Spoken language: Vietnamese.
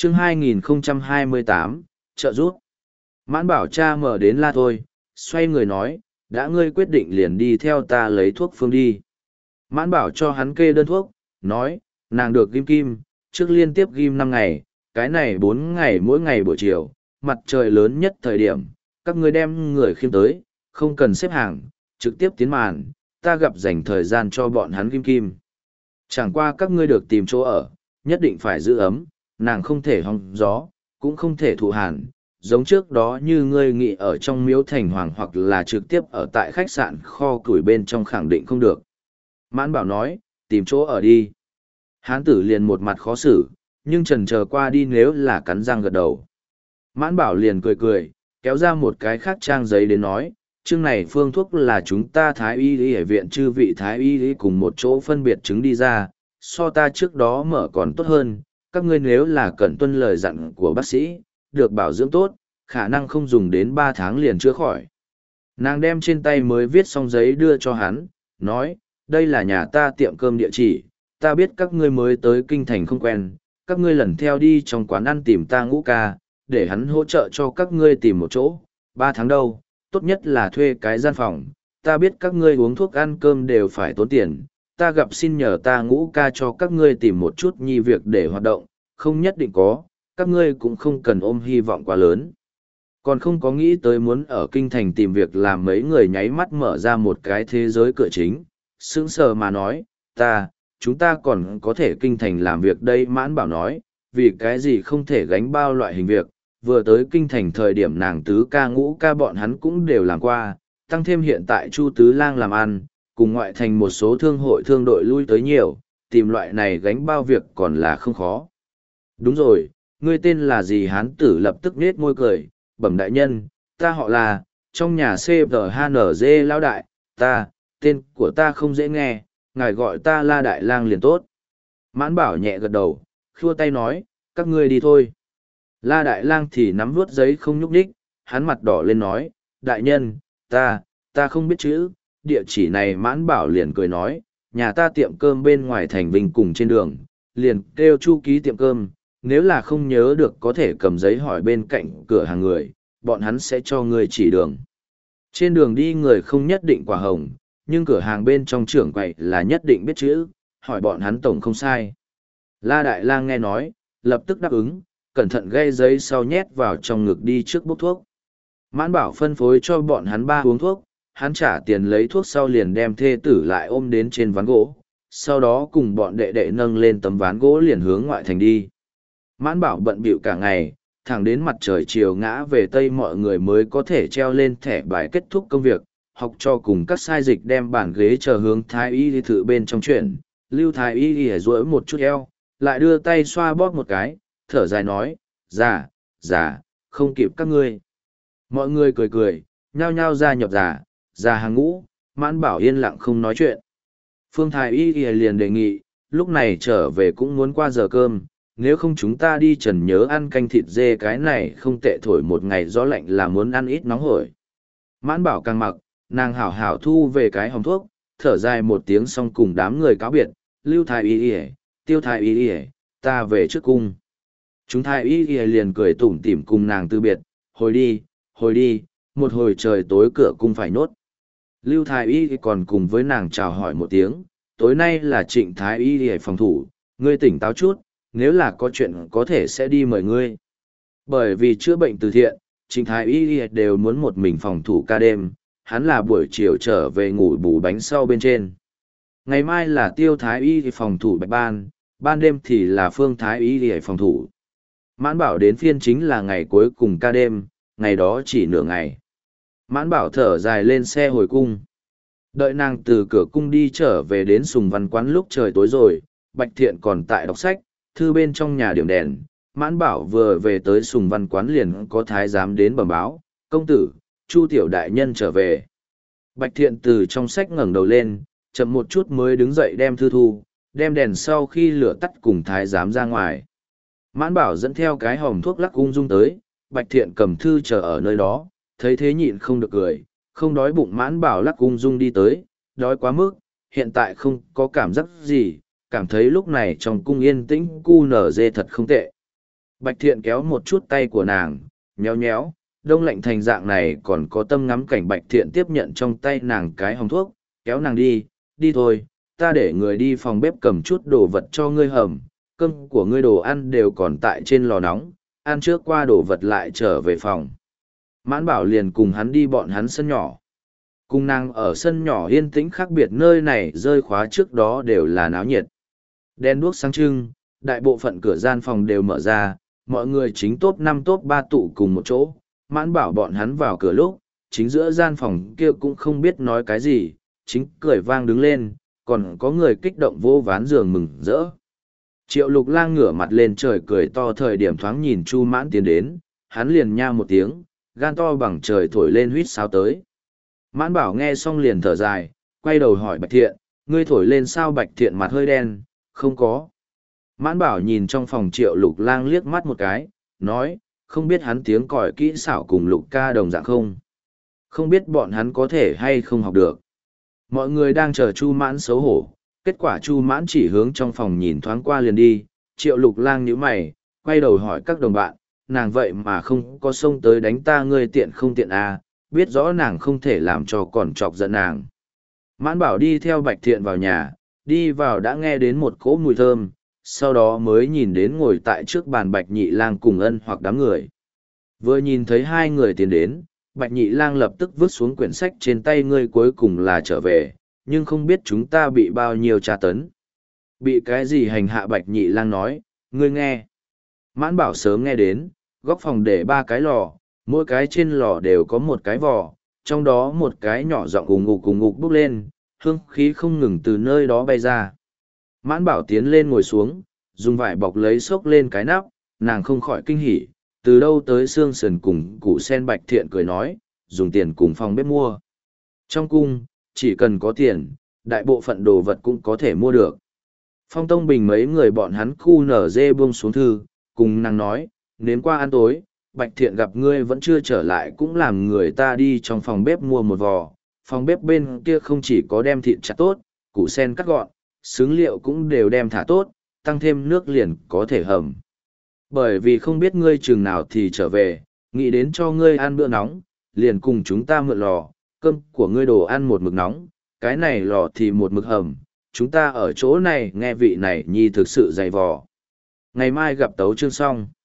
Chương 2028, trợ giúp. Mãn bảo cha mở đến la thôi, xoay người nói, đã ngươi quyết định liền đi theo ta lấy thuốc phương đi. Mãn bảo cho hắn kê đơn thuốc, nói, nàng được ghim kim, trước liên tiếp ghim 5 ngày, cái này 4 ngày mỗi ngày buổi chiều, mặt trời lớn nhất thời điểm, các ngươi đem người khiêm tới, không cần xếp hàng, trực tiếp tiến màn, ta gặp dành thời gian cho bọn hắn ghim kim. Chẳng qua các ngươi được tìm chỗ ở, nhất định phải giữ ấm, nàng không thể hong gió, cũng không thể thụ hàn, giống trước đó như ngươi nghĩ ở trong miếu thành hoàng hoặc là trực tiếp ở tại khách sạn kho củi bên trong khẳng định không được. Mãn bảo nói, tìm chỗ ở đi. Hán tử liền một mặt khó xử, nhưng trần chờ qua đi nếu là cắn răng gật đầu. Mãn bảo liền cười cười, kéo ra một cái khác trang giấy đến nói, chương này phương thuốc là chúng ta thái y y ở viện chư vị thái y y cùng một chỗ phân biệt chứng đi ra, so ta trước đó mở còn tốt hơn, các ngươi nếu là cần tuân lời dặn của bác sĩ, được bảo dưỡng tốt, khả năng không dùng đến 3 tháng liền chữa khỏi. Nàng đem trên tay mới viết xong giấy đưa cho hắn, nói, đây là nhà ta tiệm cơm địa chỉ, ta biết các ngươi mới tới kinh thành không quen, các ngươi lần theo đi trong quán ăn tìm ta Ngũ ca, để hắn hỗ trợ cho các ngươi tìm một chỗ, 3 tháng đâu, tốt nhất là thuê cái gian phòng, ta biết các ngươi uống thuốc ăn cơm đều phải tốn tiền, ta gặp xin nhờ ta Ngũ ca cho các ngươi tìm một chút nhi việc để hoạt động, không nhất định có, các ngươi cũng không cần ôm hy vọng quá lớn. Còn không có nghĩ tới muốn ở kinh thành tìm việc làm mấy người nháy mắt mở ra một cái thế giới cửa chính, sững sờ mà nói, chúng ta còn có thể kinh thành làm việc đây. Mãn bảo nói, vì cái gì không thể gánh bao loại hình việc, vừa tới kinh thành thời điểm nàng tứ ca Ngũ ca bọn hắn cũng đều làm qua, tăng thêm hiện tại Chu Tứ Lang làm ăn, cùng ngoại thành một số thương hội thương đội lui tới nhiều, tìm loại này gánh bao việc còn là không khó. Đúng rồi, ngươi tên là gì? Hán tử lập tức nết môi cười, bẩm đại nhân, ta họ là, trong nhà CVHNG lão đại, tên của ta không dễ nghe, ngài gọi ta La Đại Lang liền tốt. Mãn bảo nhẹ gật đầu, khua tay nói, các ngươi đi thôi. La Đại Lang thì nắm vuốt giấy không nhúc nhích, hắn mặt đỏ lên nói, đại nhân, ta không biết chữ, địa chỉ này. Mãn bảo liền cười nói, nhà ta tiệm cơm bên ngoài thành Vinh cùng trên đường, liền kêu Chu ký tiệm cơm, nếu là không nhớ được có thể cầm giấy hỏi bên cạnh cửa hàng người, bọn hắn sẽ cho người chỉ đường. Trên đường đi người không nhất định quả hồng, nhưng cửa hàng bên trong trưởng quầy là nhất định biết chữ, hỏi bọn hắn tổng không sai. La Đại Lang nghe nói, lập tức đáp ứng, cẩn thận gay giấy sau nhét vào trong ngực đi trước bốc thuốc. Mãn bảo phân phối cho bọn hắn 3 uống thuốc, hắn trả tiền lấy thuốc sau liền đem thê tử lại ôm đến trên ván gỗ, sau đó cùng bọn đệ đệ nâng lên tấm ván gỗ liền hướng ngoại thành đi. Mãn bảo bận bịu cả ngày, thẳng đến mặt trời chiều ngã về tây mọi người mới có thể treo lên thẻ bài kết thúc công việc, học cho cùng các sai dịch đem bàn ghế chờ hướng thái y đi thử bên trong chuyển. Lưu thái y đi duỗi một chút eo, lại đưa tay xoa bóp một cái, thở dài nói, già, không kịp các ngươi. Mọi người cười cười, nhao nhao ra nhập già hàng ngũ. Mãn bảo yên lặng không nói chuyện. Phương thái y liền đề nghị, lúc này trở về cũng muốn qua giờ cơm, nếu không chúng ta đi trần nhớ ăn canh thịt dê, cái này không tệ, thổi một ngày gió lạnh là muốn ăn ít nóng hổi. Mãn bảo càng mặc, nàng hảo hảo thu về cái hòm thuốc, thở dài một tiếng xong cùng đám người cáo biệt, Lưu thái y Tiêu thái y ta về trước cung. Chúng thái y liền cười tủm tỉm cùng nàng từ biệt, hồi đi, một hồi trời tối cửa cung phải nốt. Lưu thái y còn cùng với nàng chào hỏi một tiếng, tối nay là Trịnh thái y phòng thủ, ngươi tỉnh táo chút, nếu là có chuyện có thể sẽ đi mời ngươi. Bởi vì chữa bệnh từ thiện, Trịnh thái y đều muốn một mình phòng thủ ca đêm, hắn là buổi chiều trở về ngủ bù bánh sau bên trên. Ngày mai là Tiêu thái y phòng thủ bạch ban đêm thì là Phương thái y phòng thủ. Mãn bảo đến phiên chính là ngày cuối cùng ca đêm, ngày đó chỉ nửa ngày. Mãn bảo thở dài lên xe hồi cung. Đợi nàng từ cửa cung đi trở về đến Sùng Văn Quán lúc trời tối rồi, Bạch Thiện còn tại đọc sách, thư bên trong nhà điểm đèn. Mãn bảo vừa về tới Sùng Văn Quán liền có thái giám đến bẩm báo, công tử, Chu tiểu đại nhân trở về. Bạch Thiện từ trong sách ngẩng đầu lên, chậm một chút mới đứng dậy đem thư thu, đem đèn sau khi lửa tắt cùng thái giám ra ngoài. Mãn bảo dẫn theo cái hòm thuốc lắc ung dung tới, Bạch Thiện cầm thư chờ ở nơi đó, thấy thế nhịn không được cười, không đói bụng. Mãn bảo lắc ung dung đi tới, đói quá mức, hiện tại không có cảm giác gì, cảm thấy lúc này trong cung yên tĩnh cu nở dê thật không tệ. Bạch Thiện kéo một chút tay của nàng, nhéo nhéo, đông lạnh thành dạng này còn có tâm ngắm cảnh. Bạch Thiện tiếp nhận trong tay nàng cái hòm thuốc, kéo nàng đi, đi thôi, ta để người đi phòng bếp cầm chút đồ vật cho ngươi hầm, cơm của ngươi đồ ăn đều còn tại trên lò nóng, ăn trước qua đồ vật lại trở về phòng. Mãn Bảo liền cùng hắn đi bọn hắn sân nhỏ. Cùng nàng ở sân nhỏ yên tĩnh khác biệt, nơi này rơi khóa trước đó đều là náo nhiệt. Đèn đuốc sáng trưng, đại bộ phận cửa gian phòng đều mở ra, mọi người chính top 5 top 3 tụ cùng một chỗ. Mãn Bảo bọn hắn vào cửa lúc, chính giữa gian phòng kia cũng không biết nói cái gì, chính cười vang đứng lên, còn có người kích động vô ván giường mừng rỡ. Triệu Lục Lang ngửa mặt lên trời cười to, thời điểm thoáng nhìn Chu Mãn tiến đến, hắn liền nha một tiếng, gan to bằng trời thổi lên huýt sáo tới. Mãn Bảo nghe xong liền thở dài, quay đầu hỏi Bạch Thiện, ngươi thổi lên sao? Bạch Thiện mặt hơi đen, không có. Mãn Bảo nhìn trong phòng Triệu Lục Lang liếc mắt một cái, nói, không biết hắn tiếng còi kỹ xảo cùng Lục ca đồng dạng không? Không biết bọn hắn có thể hay không học được. Mọi người đang chờ Chu Mãn xấu hổ, kết quả Chu Mãn chỉ hướng trong phòng nhìn thoáng qua liền đi. Triệu Lục Lang nhíu mày, quay đầu hỏi các đồng bạn, nàng vậy mà không có xông tới đánh ta, ngươi tiện không tiện à, biết rõ nàng không thể làm cho còn chọc giận nàng. Mãn Bảo đi theo Bạch Thiện vào nhà, đi vào đã nghe đến một cỗ mùi thơm, sau đó mới nhìn đến ngồi tại trước bàn Bạch Nhị Lang cùng Ân Hoặc đám người. Vừa nhìn thấy hai người tiến đến, Bạch Nhị Lang lập tức vứt xuống quyển sách trên tay, ngươi cuối cùng là trở về, nhưng không biết chúng ta bị bao nhiêu tra tấn. Bị cái gì hành hạ? Bạch Nhị Lang nói, ngươi nghe. Mãn Bảo sớm nghe đến, góc phòng để 3 cái lò, mỗi cái trên lò đều có một cái vò, trong đó một cái nhỏ giọng ùng ục bốc lên, hương khí không ngừng từ nơi đó bay ra. Mãn Bảo tiến lên ngồi xuống, dùng vải bọc lấy xốc lên cái nắp, nàng không khỏi kinh hỉ, từ đâu tới xương sườn cùng củ sen? Bạch Thiện cười nói, dùng tiền cùng phòng bếp mua. Trong cung, chỉ cần có tiền, đại bộ phận đồ vật cũng có thể mua được. Phong Tông Bình mấy người bọn hắn khu nở dê buông xuống thư, cùng nàng nói, nếm qua ăn tối, Bạch Thiện gặp ngươi vẫn chưa trở lại cũng làm người ta đi trong phòng bếp mua một vò. Phòng bếp bên kia không chỉ có đem thịt chặt tốt, củ sen cắt gọn, xứng liệu cũng đều đem thả tốt, tăng thêm nước liền có thể hầm. Bởi vì không biết ngươi chừng nào thì trở về, nghĩ đến cho ngươi ăn bữa nóng, liền cùng chúng ta mượn lò, cơm của ngươi đồ ăn một mực nóng, cái này lò thì một mực hầm, chúng ta ở chỗ này nghe vị này nhi thực sự dày vò. Ngày mai gặp tấu chương xong.